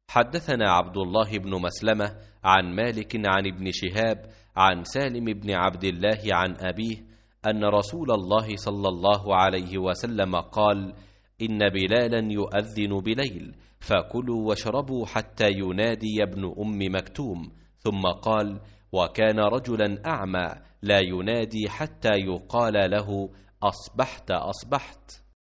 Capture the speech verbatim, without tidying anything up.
حدثنا عبد الله بن مسلمة عن مالك عن ابن شهاب عن سالم بن عبد الله عن أبيه أن رسول الله صلى الله عليه وسلم قال: إن بلالا يؤذن بليل، فكلوا واشربوا حتى ينادي ابن أم مكتوم. ثم قال: وكان رجلا أعمى لا ينادي حتى يقال له: أصبحت أصبحت.